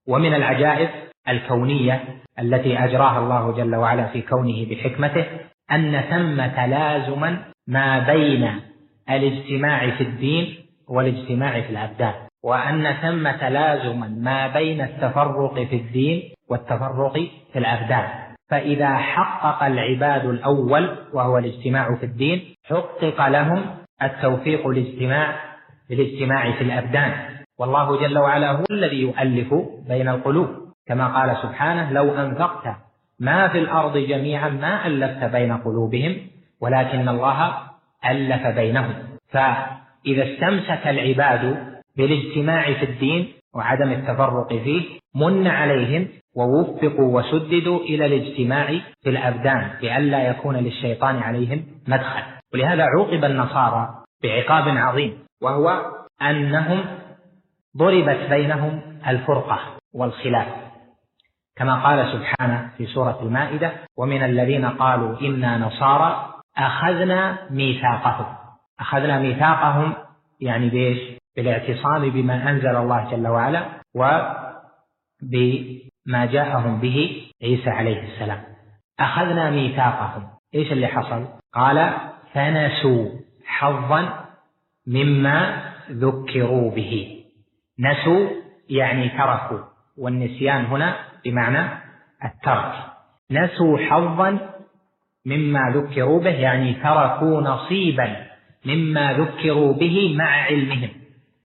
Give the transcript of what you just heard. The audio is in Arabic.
ومن العجائب الكونية التي أجراها الله جل وعلا في كونه بحكمته أن ثمة لازما ما بين الاجتماع في الدين والاجتماع في الأبدان، وأن ثمة لازما ما بين التفرق في الدين والتفرق في الأبدان. فإذا حقق العباد الأول وهو الاجتماع في الدين حقق لهم التوفيق للاجتماع في الأبدان. والله جل وعلا هو الذي يؤلف بين القلوب، كما قال سبحانه: لو أنفقت ما في الأرض جميعا ما ألفت بين قلوبهم ولكن الله ألف بينهم. فإذا استمسك العباد بالاجتماع في الدين وعدم التفرق فيه من عليهم ووفقوا وسددوا إلى الاجتماع في الأبدان لئلا يكون للشيطان عليهم مدخل. ولهذا عوقب النصارى بعقاب عظيم، وهو أنهم ضربت بينهم الفرقة والخلاف، كما قال سبحانه في سورة المائدة: ومن الذين قالوا إنا نصارى أخذنا ميثاقهم يعني بإيش؟ بالاعتصام بما أنزل الله جل وعلا وبما جاءهم به عيسى عليه السلام. أخذنا ميثاقهم، إيش اللي حصل؟ قال: فنسوا حظا مما ذكروا به. نسوا يعني تركوا، والنسيان هنا بمعنى الترك. نسوا حظا مما ذكروا به يعني تركوا نصيبا مما ذكروا به مع علمهم.